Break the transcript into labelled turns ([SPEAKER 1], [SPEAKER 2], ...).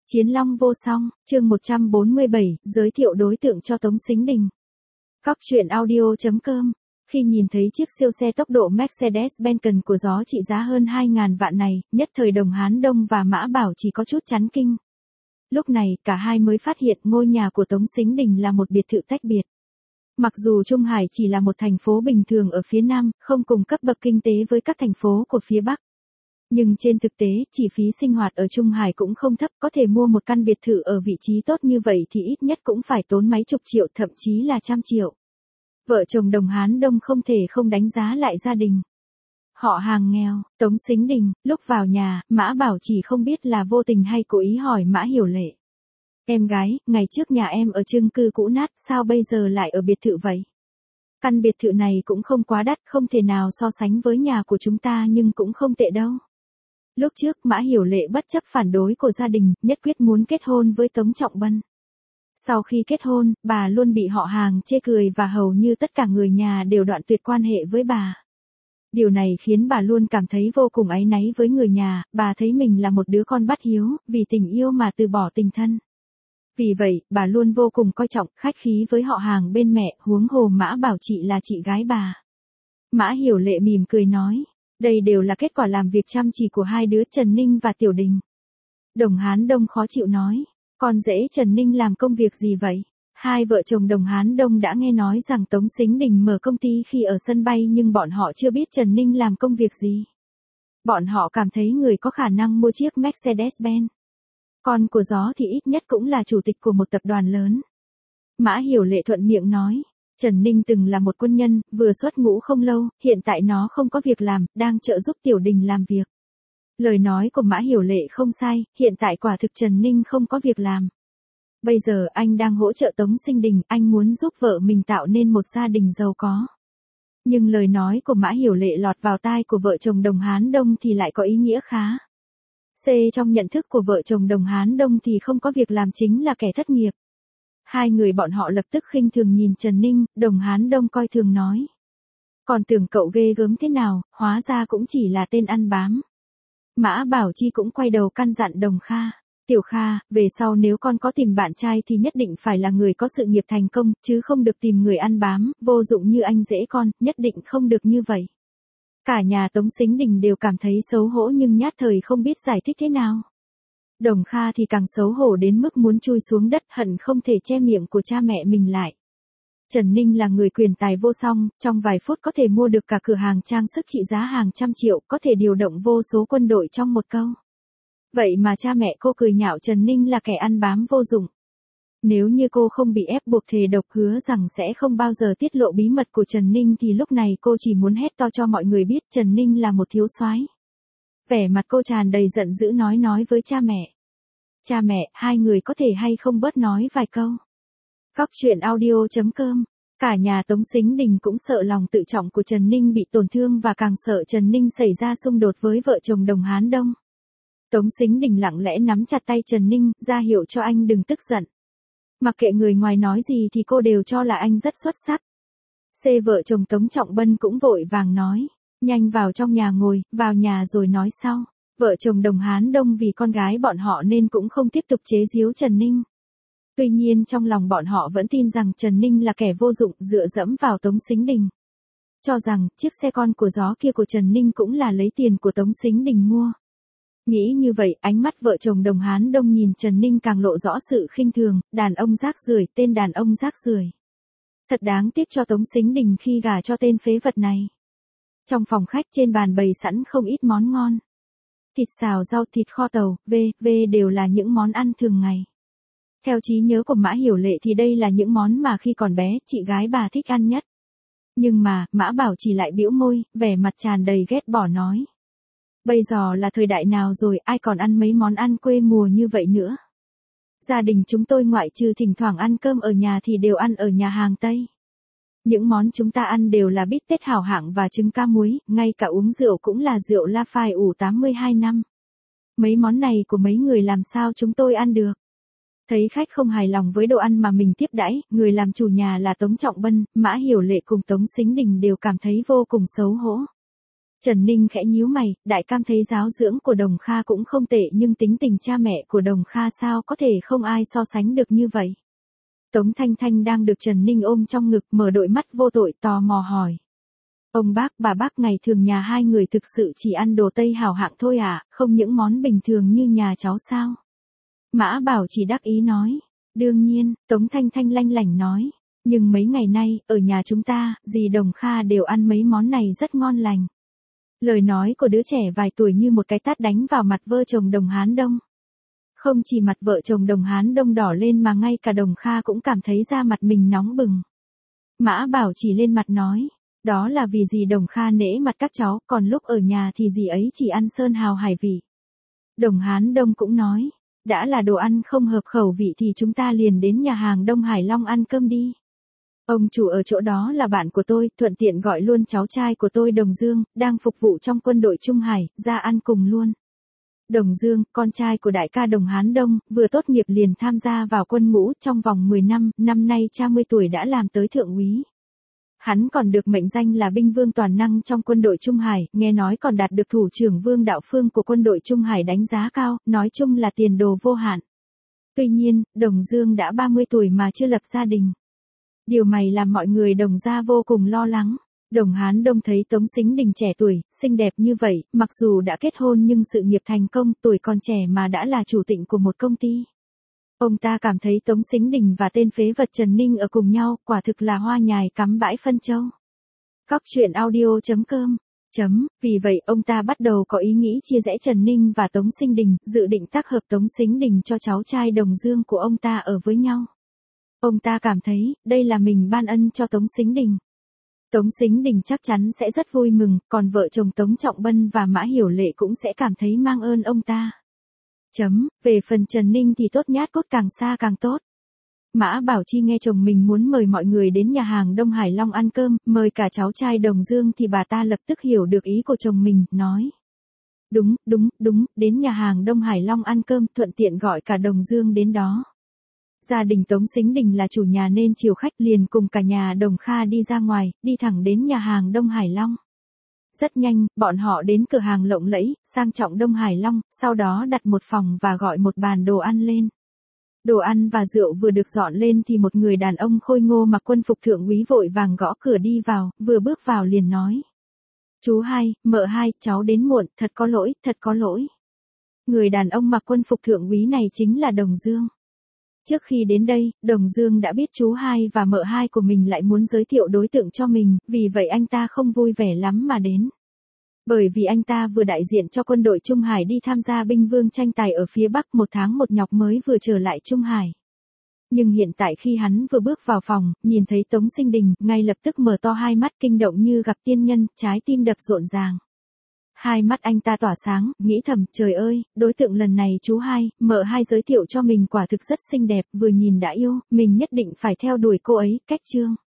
[SPEAKER 1] Chiến long vô song, chương 147, giới thiệu đối tượng cho Tống Sính Đình. Góc truyện audio.com. Khi nhìn thấy chiếc siêu xe tốc độ Mercedes-Benz của Gió trị giá hơn 2.000 vạn này, nhất thời Đồng Hán Đông và Mã Bảo chỉ có chút chấn kinh. Lúc này, cả hai mới phát hiện ngôi nhà của Tống Sính Đình là một biệt thự tách biệt. Mặc dù Trung Hải chỉ là một thành phố bình thường ở phía Nam, không cùng cấp bậc kinh tế với các thành phố của phía Bắc. Nhưng trên thực tế, chi phí sinh hoạt ở Trung Hải cũng không thấp, có thể mua một căn biệt thự ở vị trí tốt như vậy thì ít nhất cũng phải tốn mấy chục triệu, thậm chí là trăm triệu. Vợ chồng Đồng Hán Đông không thể không đánh giá lại gia đình. Họ hàng nghèo, Tống Sính Đình, lúc vào nhà, Mã Bảo chỉ không biết là vô tình hay cố ý hỏi Mã Hiểu Lệ. Em gái, ngày trước nhà em ở chung cư cũ nát, sao bây giờ lại ở biệt thự vậy? Căn biệt thự này cũng không quá đắt, không thể nào so sánh với nhà của chúng ta nhưng cũng không tệ đâu. Lúc trước Mã Hiểu Lệ bất chấp phản đối của gia đình, nhất quyết muốn kết hôn với Tống Trọng Bân. Sau khi kết hôn, bà luôn bị họ hàng chê cười và hầu như tất cả người nhà đều đoạn tuyệt quan hệ với bà. Điều này khiến bà luôn cảm thấy vô cùng áy náy với người nhà, bà thấy mình là một đứa con bất hiếu, vì tình yêu mà từ bỏ tình thân. Vì vậy, bà luôn vô cùng coi trọng, khách khí với họ hàng bên mẹ, huống hồ Mã Bảo chị là chị gái bà. Mã Hiểu Lệ mỉm cười nói. Đây đều là kết quả làm việc chăm chỉ của hai đứa Trần Ninh và Tiểu Đình. Đồng Hán Đông khó chịu nói, con rể Trần Ninh làm công việc gì vậy? Hai vợ chồng Đồng Hán Đông đã nghe nói rằng Tống Sính Đình mở công ty khi ở sân bay nhưng bọn họ chưa biết Trần Ninh làm công việc gì. Bọn họ cảm thấy người có khả năng mua chiếc Mercedes-Benz. Con của Gió thì ít nhất cũng là chủ tịch của một tập đoàn lớn. Mã Hiểu Lệ thuận miệng nói. Trần Ninh từng là một quân nhân, vừa xuất ngũ không lâu, hiện tại nó không có việc làm, đang trợ giúp Tiểu Đình làm việc. Lời nói của Mã Hiểu Lệ không sai, hiện tại quả thực Trần Ninh không có việc làm. Bây giờ anh đang hỗ trợ Tống Sính Đình, anh muốn giúp vợ mình tạo nên một gia đình giàu có. Nhưng lời nói của Mã Hiểu Lệ lọt vào tai của vợ chồng Đồng Hán Đông thì lại có ý nghĩa khá. Trong nhận thức của vợ chồng Đồng Hán Đông thì không có việc làm chính là kẻ thất nghiệp. Hai người bọn họ lập tức khinh thường nhìn Trần Ninh, Đồng Hán Đông coi thường nói. Còn tưởng cậu ghê gớm thế nào, hóa ra cũng chỉ là tên ăn bám. Mã Bảo Chi cũng quay đầu căn dặn Đồng Kha. Tiểu Kha, về sau nếu con có tìm bạn trai thì nhất định phải là người có sự nghiệp thành công, chứ không được tìm người ăn bám, vô dụng như anh rể con, nhất định không được như vậy. Cả nhà Tống Sính Đình đều cảm thấy xấu hổ nhưng nhát thời không biết giải thích thế nào. Đồng Kha thì càng xấu hổ đến mức muốn chui xuống đất, hận không thể che miệng của cha mẹ mình lại. Trần Ninh là người quyền tài vô song, trong vài phút có thể mua được cả cửa hàng trang sức trị giá hàng trăm triệu, có thể điều động vô số quân đội trong một câu. Vậy mà cha mẹ cô cười nhạo Trần Ninh là kẻ ăn bám vô dụng. Nếu như cô không bị ép buộc thề độc hứa rằng sẽ không bao giờ tiết lộ bí mật của Trần Ninh thì lúc này cô chỉ muốn hét to cho mọi người biết Trần Ninh là một thiếu soái. Vẻ mặt cô tràn đầy giận dữ nói với cha mẹ. Cha mẹ, hai người có thể hay không bớt nói vài câu. Góc truyện audio.com. Cả nhà Tống Sính Đình cũng sợ lòng tự trọng của Trần Ninh bị tổn thương và càng sợ Trần Ninh xảy ra xung đột với vợ chồng Đồng Hán Đông. Tống Sính Đình lặng lẽ nắm chặt tay Trần Ninh, ra hiệu cho anh đừng tức giận. Mặc kệ người ngoài nói gì thì cô đều cho là anh rất xuất sắc. Vợ chồng Tống Trọng Bân cũng vội vàng nói. Nhanh vào trong nhà ngồi, vào nhà rồi nói sau. Vợ chồng Đồng Hán Đông vì con gái bọn họ nên cũng không tiếp tục chế giễu Trần Ninh. Tuy nhiên trong lòng bọn họ vẫn tin rằng Trần Ninh là kẻ vô dụng dựa dẫm vào Tống Sính Đình. Cho rằng chiếc xe con của Gió kia của Trần Ninh cũng là lấy tiền của Tống Sính Đình mua. Nghĩ như vậy, ánh mắt vợ chồng Đồng Hán Đông nhìn Trần Ninh càng lộ rõ sự khinh thường, đàn ông rác rưởi, tên đàn ông rác rưởi. Thật đáng tiếc cho Tống Sính Đình khi gả cho tên phế vật này. Trong phòng khách trên bàn bày sẵn không ít món ngon. Thịt xào rau, thịt kho tàu, đều là những món ăn thường ngày. Theo trí nhớ của Mã Hiểu Lệ thì đây là những món mà khi còn bé, chị gái bà thích ăn nhất. Nhưng mà, Mã Bảo chỉ lại bĩu môi, vẻ mặt tràn đầy ghét bỏ nói. Bây giờ là thời đại nào rồi, ai còn ăn mấy món ăn quê mùa như vậy nữa. Gia đình chúng tôi ngoại trừ thỉnh thoảng ăn cơm ở nhà thì đều ăn ở nhà hàng Tây. Những món chúng ta ăn đều là bít tết hảo hạng và trứng cá muối, ngay cả uống rượu cũng là rượu La Phai ủ 82 năm. Mấy món này của mấy người làm sao chúng tôi ăn được. Thấy khách không hài lòng với đồ ăn mà mình tiếp đãi, người làm chủ nhà là Tống Trọng Bân, Mã Hiểu Lệ cùng Tống Sính Đình đều cảm thấy vô cùng xấu hổ. Trần Ninh khẽ nhíu mày, đại cam thấy giáo dưỡng của Đồng Kha cũng không tệ nhưng tính tình cha mẹ của Đồng Kha sao có thể không ai so sánh được như vậy. Tống Thanh Thanh đang được Trần Ninh ôm trong ngực mở đôi mắt vô tội tò mò hỏi. Ông bác bà bác ngày thường nhà hai người thực sự chỉ ăn đồ Tây hảo hạng thôi à, không những món bình thường như nhà cháu sao? Mã Bảo chỉ đắc ý nói. Đương nhiên, Tống Thanh Thanh lanh lảnh nói. Nhưng mấy ngày nay, ở nhà chúng ta, dì Đồng Kha đều ăn mấy món này rất ngon lành. Lời nói của đứa trẻ vài tuổi như một cái tát đánh vào mặt vợ chồng Đồng Hán Đông. Không chỉ mặt vợ chồng Đồng Hán Đông đỏ lên mà ngay cả Đồng Kha cũng cảm thấy da mặt mình nóng bừng. Mã Bảo chỉ lên mặt nói. Đó là vì dì Đồng Kha nể mặt các cháu, còn lúc ở nhà thì dì ấy chỉ ăn sơn hào hải vị. Đồng Hán Đông cũng nói. Đã là đồ ăn không hợp khẩu vị thì chúng ta liền đến nhà hàng Đông Hải Long ăn cơm đi. Ông chủ ở chỗ đó là bạn của tôi, thuận tiện gọi luôn cháu trai của tôi Đồng Dương, đang phục vụ trong quân đội Trung Hải, ra ăn cùng luôn. Đồng Dương, con trai của đại ca Đồng Hán Đông, vừa tốt nghiệp liền tham gia vào quân ngũ trong vòng 10 năm, năm nay 30 tuổi đã làm tới thượng úy. Hắn còn được mệnh danh là binh vương toàn năng trong quân đội Trung Hải, nghe nói còn đạt được thủ trưởng Vương Đạo Phương của quân đội Trung Hải đánh giá cao, nói chung là tiền đồ vô hạn. Tuy nhiên, Đồng Dương đã 30 tuổi mà chưa lập gia đình. Điều này làm mọi người Đồng gia vô cùng lo lắng. Đồng Hán Đông thấy Tống Sính Đình trẻ tuổi, xinh đẹp như vậy, mặc dù đã kết hôn nhưng sự nghiệp thành công, tuổi còn trẻ mà đã là chủ tịch của một công ty. Ông ta cảm thấy Tống Sính Đình và tên phế vật Trần Ninh ở cùng nhau, quả thực là hoa nhài cắm bãi phân châu. Coctruyện.audio.com Vì vậy ông ta bắt đầu có ý nghĩ chia rẽ Trần Ninh và Tống Sính Đình, dự định tác hợp Tống Sính Đình cho cháu trai Đồng Dương của ông ta ở với nhau. Ông ta cảm thấy, đây là mình ban ân cho Tống Sính Đình. Tống Sính Đình chắc chắn sẽ rất vui mừng, còn vợ chồng Tống Trọng Bân và Mã Hiểu Lệ cũng sẽ cảm thấy mang ơn ông ta. Về phần Trần Ninh thì tốt nhát cốt càng xa càng tốt. Mã Bảo Chi nghe chồng mình muốn mời mọi người đến nhà hàng Đông Hải Long ăn cơm, mời cả cháu trai Đồng Dương thì bà ta lập tức hiểu được ý của chồng mình, nói. Đúng, đến nhà hàng Đông Hải Long ăn cơm, thuận tiện gọi cả Đồng Dương đến đó. Gia đình Tống Sính Đình là chủ nhà nên chiều khách liền cùng cả nhà Đồng Kha đi ra ngoài, đi thẳng đến nhà hàng Đông Hải Long. Rất nhanh, bọn họ đến cửa hàng lộng lẫy, sang trọng Đông Hải Long, sau đó đặt một phòng và gọi một bàn đồ ăn lên. Đồ ăn và rượu vừa được dọn lên thì một người đàn ông khôi ngô mặc quân phục thượng úy vội vàng gõ cửa đi vào, vừa bước vào liền nói. Chú hai, mợ hai, cháu đến muộn, thật có lỗi. Người đàn ông mặc quân phục thượng úy này chính là Đồng Dương. Trước khi đến đây, Đồng Dương đã biết chú hai và mợ hai của mình lại muốn giới thiệu đối tượng cho mình, vì vậy anh ta không vui vẻ lắm mà đến. Bởi vì anh ta vừa đại diện cho quân đội Trung Hải đi tham gia binh vương tranh tài ở phía Bắc, 1 tháng 1 nhọc mới vừa trở lại Trung Hải. Nhưng hiện tại khi hắn vừa bước vào phòng, nhìn thấy Tống Sính Đình, ngay lập tức mở to hai mắt kinh động như gặp tiên nhân, trái tim đập rộn ràng. Hai mắt anh ta tỏa sáng, nghĩ thầm, trời ơi, đối tượng lần này chú hai, mợ hai giới thiệu cho mình quả thực rất xinh đẹp, vừa nhìn đã yêu, mình nhất định phải theo đuổi cô ấy, cách chương.